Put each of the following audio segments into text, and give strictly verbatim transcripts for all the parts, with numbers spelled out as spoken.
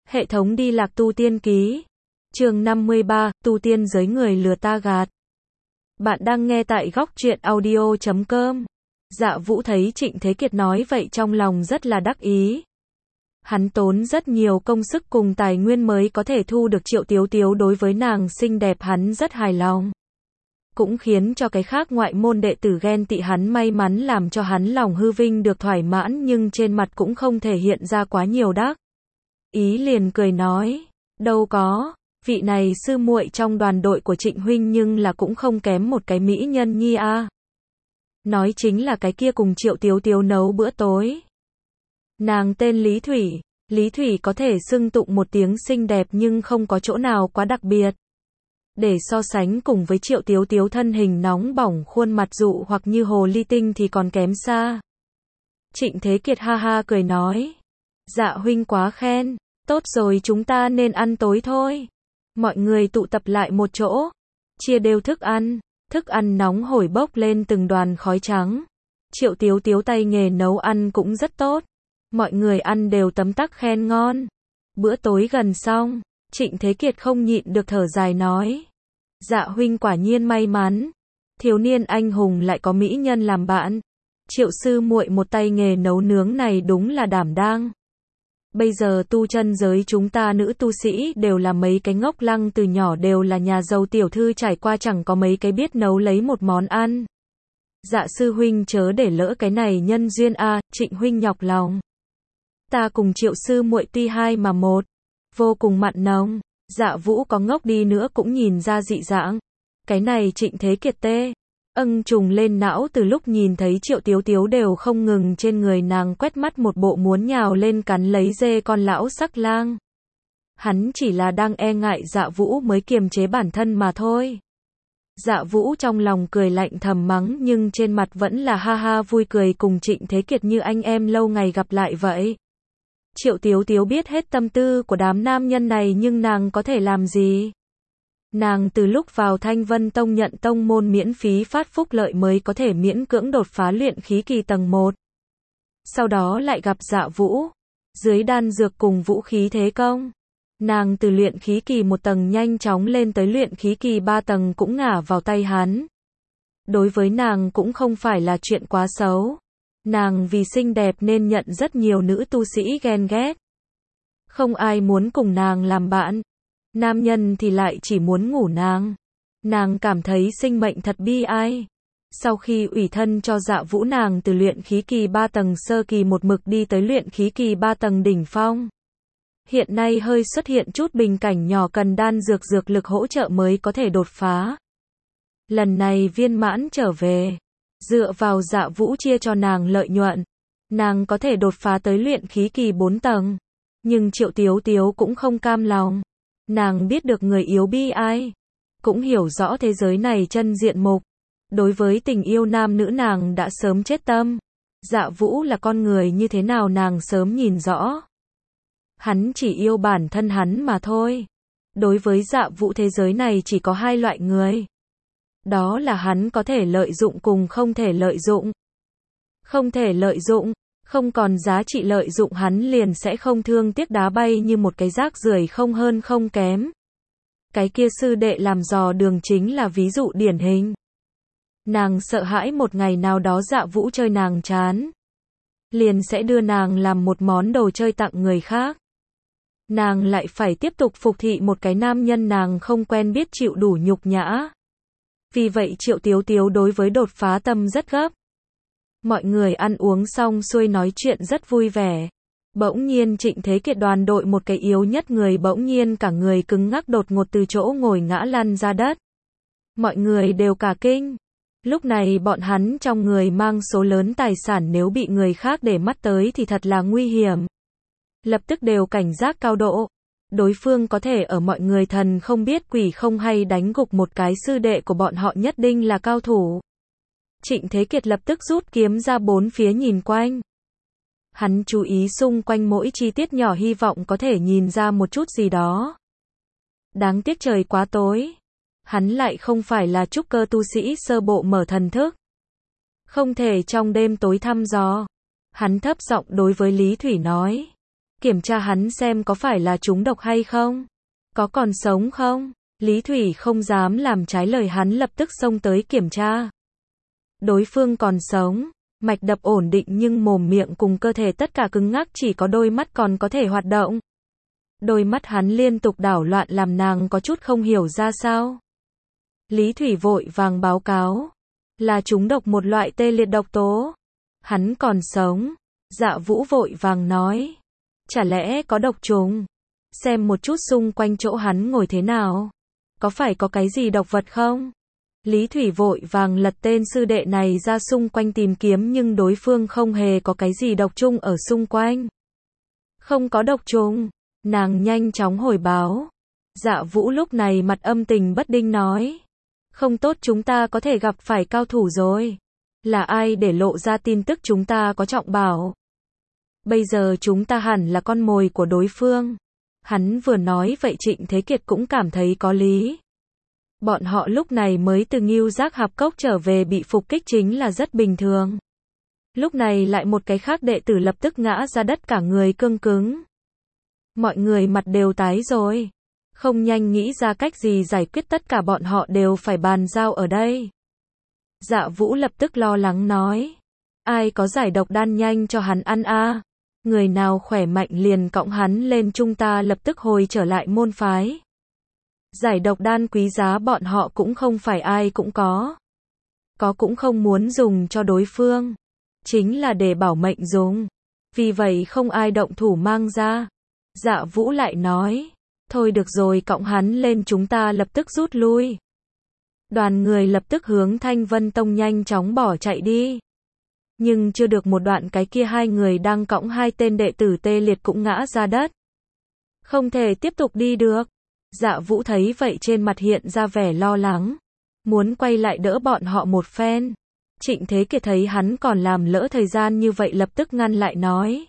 Hệ thống đi lạc tu tiên ký. Chương năm mươi ba, tu tiên giới người lừa ta gạt. Bạn đang nghe tại góc truyện audio chấm com. Dạ Vũ thấy Trịnh Thế Kiệt nói vậy trong lòng rất là đắc ý. Hắn tốn rất nhiều công sức cùng tài nguyên mới có thể thu được Triệu Tiếu Tiếu, đối với nàng xinh đẹp hắn rất hài lòng. Cũng khiến cho cái khác ngoại môn đệ tử ghen tị hắn, may mắn làm cho hắn lòng hư vinh được thỏa mãn, nhưng trên mặt cũng không thể hiện ra quá nhiều đắc ý, liền cười nói, đâu có, vị này sư muội trong đoàn đội của Trịnh huynh nhưng là cũng không kém một cái mỹ nhân nhi a. À. Nói chính là cái kia cùng Triệu Tiếu Tiếu nấu bữa tối. Nàng tên Lý Thủy, Lý Thủy có thể xưng tụng một tiếng xinh đẹp nhưng không có chỗ nào quá đặc biệt. Để so sánh cùng với Triệu Tiếu Tiếu thân hình nóng bỏng, khuôn mặt dụ hoặc như hồ ly tinh thì còn kém xa. Trịnh Thế Kiệt ha ha cười nói, dạ huynh quá khen, tốt rồi chúng ta nên ăn tối thôi. Mọi người tụ tập lại một chỗ, chia đều thức ăn, thức ăn nóng hổi bốc lên từng đoàn khói trắng. Triệu Tiếu Tiếu tay nghề nấu ăn cũng rất tốt, mọi người ăn đều tấm tắc khen ngon. Bữa tối gần xong, Trịnh Thế Kiệt không nhịn được thở dài nói, dạ huynh quả nhiên may mắn, thiếu niên anh hùng lại có mỹ nhân làm bạn. Triệu sư muội một tay nghề nấu nướng này đúng là đảm đang. Bây giờ tu chân giới chúng ta nữ tu sĩ đều là mấy cái ngốc lăng, từ nhỏ đều là nhà giàu tiểu thư trải qua, chẳng có mấy cái biết nấu lấy một món ăn. Dạ sư huynh chớ để lỡ cái này nhân duyên a. À, Trịnh huynh nhọc lòng. Ta cùng Triệu sư muội tuy hai mà một, vô cùng mặn nồng. Dạ Vũ có ngốc đi nữa cũng nhìn ra dị dạng. Cái này Trịnh Thế Kiệt tê âng trùng lên não, từ lúc nhìn thấy Triệu Tiếu Tiếu đều không ngừng trên người nàng quét mắt, một bộ muốn nhào lên cắn lấy dê con lão sắc lang. Hắn chỉ là đang e ngại Dạ Vũ mới kiềm chế bản thân mà thôi. Dạ Vũ trong lòng cười lạnh thầm mắng, nhưng trên mặt vẫn là ha ha vui cười, cùng Trịnh Thế Kiệt như anh em lâu ngày gặp lại vậy. Triệu Tiếu Tiếu biết hết tâm tư của đám nam nhân này nhưng nàng có thể làm gì? Nàng từ lúc vào Thanh Vân Tông nhận tông môn miễn phí phát phúc lợi mới có thể miễn cưỡng đột phá luyện khí kỳ tầng một. Sau đó lại gặp Dạ Vũ. Dưới đan dược cùng vũ khí thế công, nàng từ luyện khí kỳ một tầng nhanh chóng lên tới luyện khí kỳ ba tầng, cũng ngả vào tay hắn. Đối với nàng cũng không phải là chuyện quá xấu. Nàng vì xinh đẹp nên nhận rất nhiều nữ tu sĩ ghen ghét. Không ai muốn cùng nàng làm bạn. Nam nhân thì lại chỉ muốn ngủ nàng. Nàng cảm thấy sinh mệnh thật bi ai. Sau khi ủy thân cho Dạ Vũ, nàng từ luyện khí kỳ ba tầng sơ kỳ một mực đi tới luyện khí kỳ ba tầng đỉnh phong. Hiện nay hơi xuất hiện chút bình cảnh nhỏ, cần đan dược dược lực hỗ trợ mới có thể đột phá. Lần này viên mãn trở về, dựa vào Dạ Vũ chia cho nàng lợi nhuận, nàng có thể đột phá tới luyện khí kỳ bốn tầng. Nhưng Triệu Tiếu Tiếu cũng không cam lòng. Nàng biết được người yếu bi ai, cũng hiểu rõ thế giới này chân diện mục. Đối với tình yêu nam nữ nàng đã sớm chết tâm. Dạ Vũ là con người như thế nào nàng sớm nhìn rõ. Hắn chỉ yêu bản thân hắn mà thôi. Đối với Dạ Vũ thế giới này chỉ có hai loại người. Đó là hắn có thể lợi dụng cùng không thể lợi dụng. Không thể lợi dụng, không còn giá trị lợi dụng, hắn liền sẽ không thương tiếc đá bay như một cái rác rưởi, không hơn không kém. Cái kia sư đệ làm dò đường chính là ví dụ điển hình. Nàng sợ hãi một ngày nào đó Dạ Vũ chơi nàng chán, liền sẽ đưa nàng làm một món đồ chơi tặng người khác. Nàng lại phải tiếp tục phục thị một cái nam nhân nàng không quen biết, chịu đủ nhục nhã. Vì vậy Triệu Tiếu Tiếu đối với đột phá tâm rất gấp. Mọi người ăn uống xong xuôi nói chuyện rất vui vẻ. Bỗng nhiên Trịnh Thế Kiệt đoàn đội một cái yếu nhất người bỗng nhiên cả người cứng ngắc, đột ngột từ chỗ ngồi ngã lăn ra đất. Mọi người đều cả kinh. Lúc này bọn hắn trong người mang số lớn tài sản, nếu bị người khác để mắt tới thì thật là nguy hiểm. Lập tức đều cảnh giác cao độ. Đối phương có thể ở mọi người thần không biết quỷ không hay đánh gục một cái sư đệ của bọn họ, nhất định là cao thủ. Trịnh Thế Kiệt lập tức rút kiếm ra bốn phía nhìn quanh. Hắn chú ý xung quanh mỗi chi tiết nhỏ, hy vọng có thể nhìn ra một chút gì đó. Đáng tiếc trời quá tối. Hắn lại không phải là trúc cơ tu sĩ sơ bộ mở thần thức. Không thể trong đêm tối thăm dò. Hắn thấp giọng đối với Lý Thủy nói. Kiểm tra hắn xem có phải là trúng độc hay không? Có còn sống không? Lý Thủy không dám làm trái lời hắn, lập tức xông tới kiểm tra. Đối phương còn sống, mạch đập ổn định nhưng mồm miệng cùng cơ thể tất cả cứng ngắc, chỉ có đôi mắt còn có thể hoạt động. Đôi mắt hắn liên tục đảo loạn làm nàng có chút không hiểu ra sao. Lý Thủy vội vàng báo cáo, là trúng độc một loại tê liệt độc tố. Hắn còn sống. Dạ Vũ vội vàng nói, chả lẽ có độc trùng? Xem một chút xung quanh chỗ hắn ngồi thế nào. Có phải có cái gì độc vật không? Lý Thủy vội vàng lật tên sư đệ này ra xung quanh tìm kiếm, nhưng đối phương không hề có cái gì độc trùng ở xung quanh. Không có độc trùng. Nàng nhanh chóng hồi báo. Dạ Vũ lúc này mặt âm tình bất định nói, không tốt, chúng ta có thể gặp phải cao thủ rồi. Là ai để lộ ra tin tức chúng ta có trọng bảo? Bây giờ chúng ta hẳn là con mồi của đối phương. Hắn vừa nói vậy Trịnh Thế Kiệt cũng cảm thấy có lý. Bọn họ lúc này mới từ Ngưu Giác Hạp Cốc trở về, bị phục kích chính là rất bình thường. Lúc này lại một cái khác đệ tử lập tức ngã ra đất, cả người cương cứng. Mọi người mặt đều tái rồi. Không nhanh nghĩ ra cách gì giải quyết, tất cả bọn họ đều phải bàn giao ở đây. Dạ Vũ lập tức lo lắng nói, ai có giải độc đan nhanh cho hắn ăn a. Người nào khỏe mạnh liền cõng hắn lên, chúng ta lập tức hồi trở lại môn phái. Giải độc đan quý giá bọn họ cũng không phải ai cũng có. Có cũng không muốn dùng cho đối phương. Chính là để bảo mệnh dùng. Vì vậy không ai động thủ mang ra. Dạ Vũ lại nói, thôi được rồi, cõng hắn lên, chúng ta lập tức rút lui. Đoàn người lập tức hướng Thanh Vân Tông nhanh chóng bỏ chạy đi. Nhưng chưa được một đoạn, cái kia hai người đang cõng hai tên đệ tử tê liệt cũng ngã ra đất. Không thể tiếp tục đi được. Dạ Vũ thấy vậy trên mặt hiện ra vẻ lo lắng, muốn quay lại đỡ bọn họ một phen. Trịnh Thế Kiệt thấy hắn còn làm lỡ thời gian như vậy lập tức ngăn lại nói,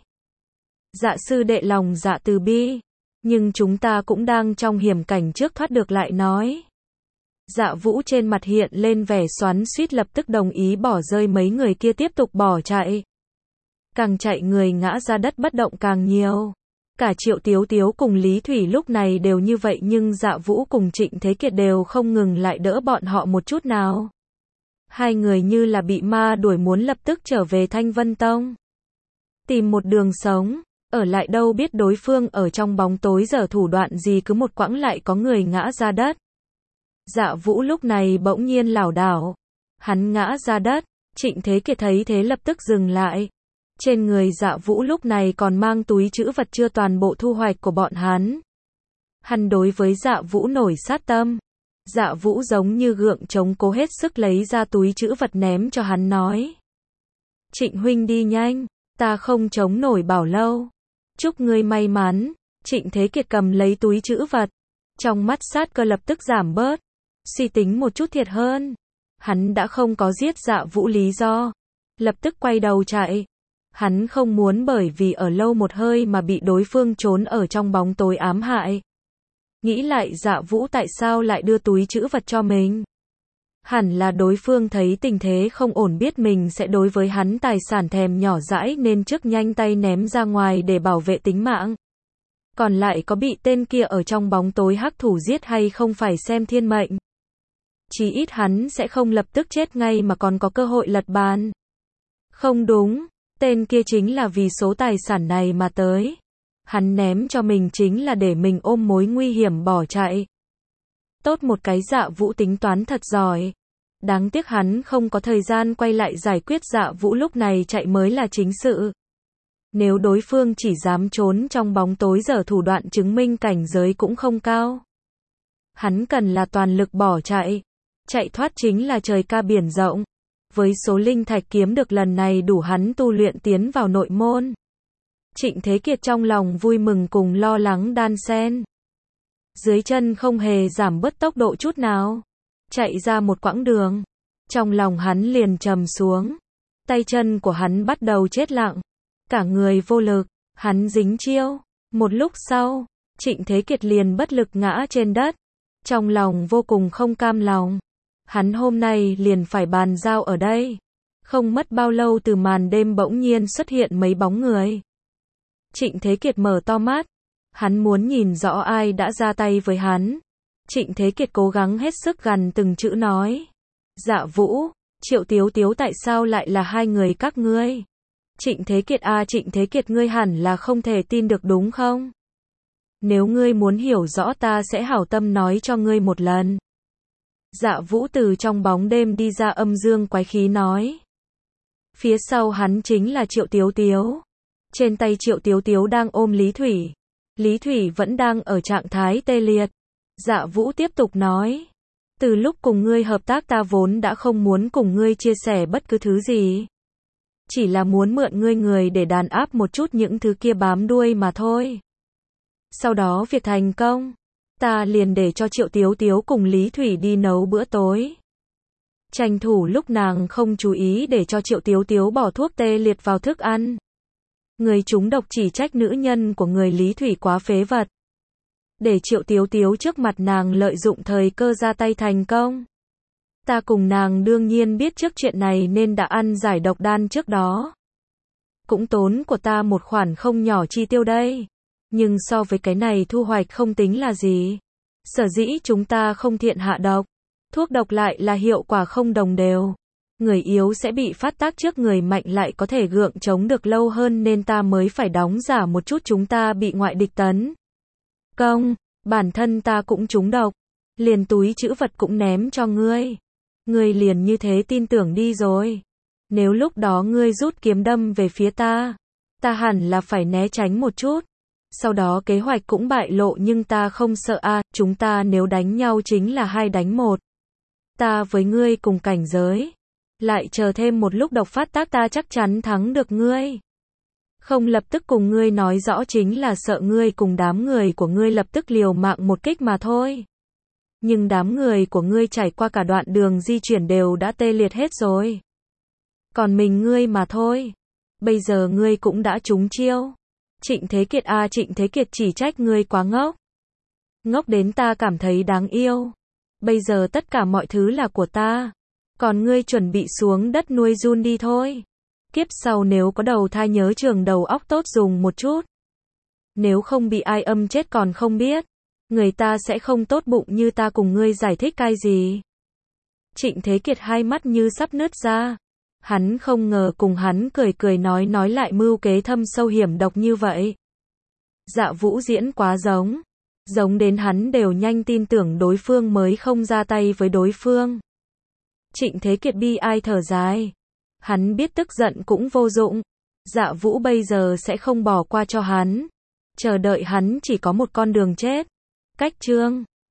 dạ sư đệ lòng dạ từ bi, nhưng chúng ta cũng đang trong hiểm cảnh, trước thoát được lại nói. Dạ Vũ trên mặt hiện lên vẻ xoắn xuýt, lập tức đồng ý bỏ rơi mấy người kia tiếp tục bỏ chạy. Càng chạy người ngã ra đất bất động càng nhiều. Cả Triệu Tiếu Tiếu cùng Lý Thủy lúc này đều như vậy, nhưng Dạ Vũ cùng Trịnh Thế Kiệt đều không ngừng lại đỡ bọn họ một chút nào. Hai người như là bị ma đuổi, muốn lập tức trở về Thanh Vân Tông. Tìm một đường sống, ở lại đâu biết đối phương ở trong bóng tối giở thủ đoạn gì, cứ một quãng lại có người ngã ra đất. Dạ Vũ lúc này bỗng nhiên lảo đảo. Hắn ngã ra đất, Trịnh Thế Kiệt thấy thế lập tức dừng lại. Trên người Dạ Vũ lúc này còn mang túi trữ vật chưa toàn bộ thu hoạch của bọn hắn. Hắn đối với Dạ Vũ nổi sát tâm. Dạ Vũ giống như gượng chống cố hết sức lấy ra túi trữ vật ném cho hắn nói, Trịnh huynh đi nhanh, ta không chống nổi bảo lâu. Chúc ngươi may mắn. Trịnh Thế Kiệt cầm lấy túi trữ vật, trong mắt sát cơ lập tức giảm bớt. Suy tính một chút thiệt hơn. Hắn đã không có giết Dạ Vũ lý do, lập tức quay đầu chạy. Hắn không muốn bởi vì ở lâu một hơi mà bị đối phương trốn ở trong bóng tối ám hại. Nghĩ lại Dạ Vũ tại sao lại đưa túi trữ vật cho mình. Hẳn là đối phương thấy tình thế không ổn, biết mình sẽ đối với hắn tài sản thèm nhỏ dãi, nên trước nhanh tay ném ra ngoài để bảo vệ tính mạng. Còn lại có bị tên kia ở trong bóng tối hắc thủ giết hay không phải xem thiên mệnh. Chí ít hắn sẽ không lập tức chết ngay mà còn có cơ hội lật bàn. Không đúng, tên kia chính là vì số tài sản này mà tới. Hắn ném cho mình chính là để mình ôm mối nguy hiểm bỏ chạy. Tốt một cái Dạ Vũ tính toán thật giỏi. Đáng tiếc hắn không có thời gian quay lại giải quyết Dạ Vũ, lúc này chạy mới là chính sự. Nếu đối phương chỉ dám trốn trong bóng tối giở thủ đoạn, chứng minh cảnh giới cũng không cao. Hắn cần là toàn lực bỏ chạy. Chạy thoát chính là trời ca biển rộng. Với số linh thạch kiếm được lần này đủ hắn tu luyện tiến vào nội môn. Trịnh Thế Kiệt trong lòng vui mừng cùng lo lắng đan xen. Dưới chân không hề giảm bớt tốc độ chút nào. Chạy ra một quãng đường, trong lòng hắn liền trầm xuống. Tay chân của hắn bắt đầu chết lặng. Cả người vô lực, hắn dính chiêu. Một lúc sau, Trịnh Thế Kiệt liền bất lực ngã trên đất. Trong lòng vô cùng không cam lòng. Hắn hôm nay liền phải bàn giao ở đây. Không mất bao lâu từ màn đêm bỗng nhiên xuất hiện mấy bóng người. Trịnh Thế Kiệt mở to mắt. Hắn muốn nhìn rõ ai đã ra tay với hắn. Trịnh Thế Kiệt cố gắng hết sức gằn từng chữ nói. Dạ Vũ, Triệu Tiếu Tiếu tại sao lại là hai người các ngươi? Trịnh Thế Kiệt à Trịnh Thế Kiệt ngươi hẳn là không thể tin được đúng không? Nếu ngươi muốn hiểu rõ ta sẽ hảo tâm nói cho ngươi một lần. Dạ Vũ từ trong bóng đêm đi ra âm dương quái khí nói. Phía sau hắn chính là Triệu Tiếu Tiếu. Trên tay Triệu Tiếu Tiếu đang ôm Lý Thủy. Lý Thủy vẫn đang ở trạng thái tê liệt. Dạ Vũ tiếp tục nói. Từ lúc cùng ngươi hợp tác ta vốn đã không muốn cùng ngươi chia sẻ bất cứ thứ gì. Chỉ là muốn mượn ngươi người để đàn áp một chút những thứ kia bám đuôi mà thôi. Sau đó việc thành công, ta liền để cho Triệu Tiếu Tiếu cùng Lý Thủy đi nấu bữa tối. Tranh thủ lúc nàng không chú ý để cho Triệu Tiếu Tiếu bỏ thuốc tê liệt vào thức ăn. Người trúng độc chỉ trách nữ nhân của người Lý Thủy quá phế vật. Để Triệu Tiếu Tiếu trước mặt nàng lợi dụng thời cơ ra tay thành công. Ta cùng nàng đương nhiên biết trước chuyện này nên đã ăn giải độc đan trước đó. Cũng tốn của ta một khoản không nhỏ chi tiêu đây. Nhưng so với cái này thu hoạch không tính là gì. Sở dĩ chúng ta không thiện hạ độc. Thuốc độc lại là hiệu quả không đồng đều. Người yếu sẽ bị phát tác trước người mạnh lại có thể gượng chống được lâu hơn nên ta mới phải đóng giả một chút chúng ta bị ngoại địch tấn công. Bản thân ta cũng trúng độc. Liền túi trữ vật cũng ném cho ngươi. Ngươi liền như thế tin tưởng đi rồi. Nếu lúc đó ngươi rút kiếm đâm về phía ta, ta hẳn là phải né tránh một chút. Sau đó kế hoạch cũng bại lộ nhưng ta không sợ a, à, chúng ta nếu đánh nhau chính là hai đánh một. Ta với ngươi cùng cảnh giới. Lại chờ thêm một lúc độc phát tác ta chắc chắn thắng được ngươi. Không lập tức cùng ngươi nói rõ chính là sợ ngươi cùng đám người của ngươi lập tức liều mạng một kích mà thôi. Nhưng đám người của ngươi trải qua cả đoạn đường di chuyển đều đã tê liệt hết rồi. Còn mình ngươi mà thôi. Bây giờ ngươi cũng đã trúng chiêu. Trịnh Thế Kiệt à Trịnh Thế Kiệt chỉ trách ngươi quá ngốc. Ngốc đến ta cảm thấy đáng yêu. Bây giờ tất cả mọi thứ là của ta. Còn ngươi chuẩn bị xuống đất nuôi giun đi thôi. Kiếp sau nếu có đầu thai nhớ trường đầu óc tốt dùng một chút. Nếu không bị ai âm chết còn không biết. Người ta sẽ không tốt bụng như ta cùng ngươi giải thích cái gì. Trịnh Thế Kiệt hai mắt như sắp nứt ra. Hắn không ngờ cùng hắn cười cười nói nói lại mưu kế thâm sâu hiểm độc như vậy. Dạ Vũ diễn quá giống. Giống đến hắn đều nhanh tin tưởng đối phương mới không ra tay với đối phương. Trịnh Thế Kiệt bi ai thở dài. Hắn biết tức giận cũng vô dụng. Dạ Vũ bây giờ sẽ không bỏ qua cho hắn. Chờ đợi hắn chỉ có một con đường chết. Cách chương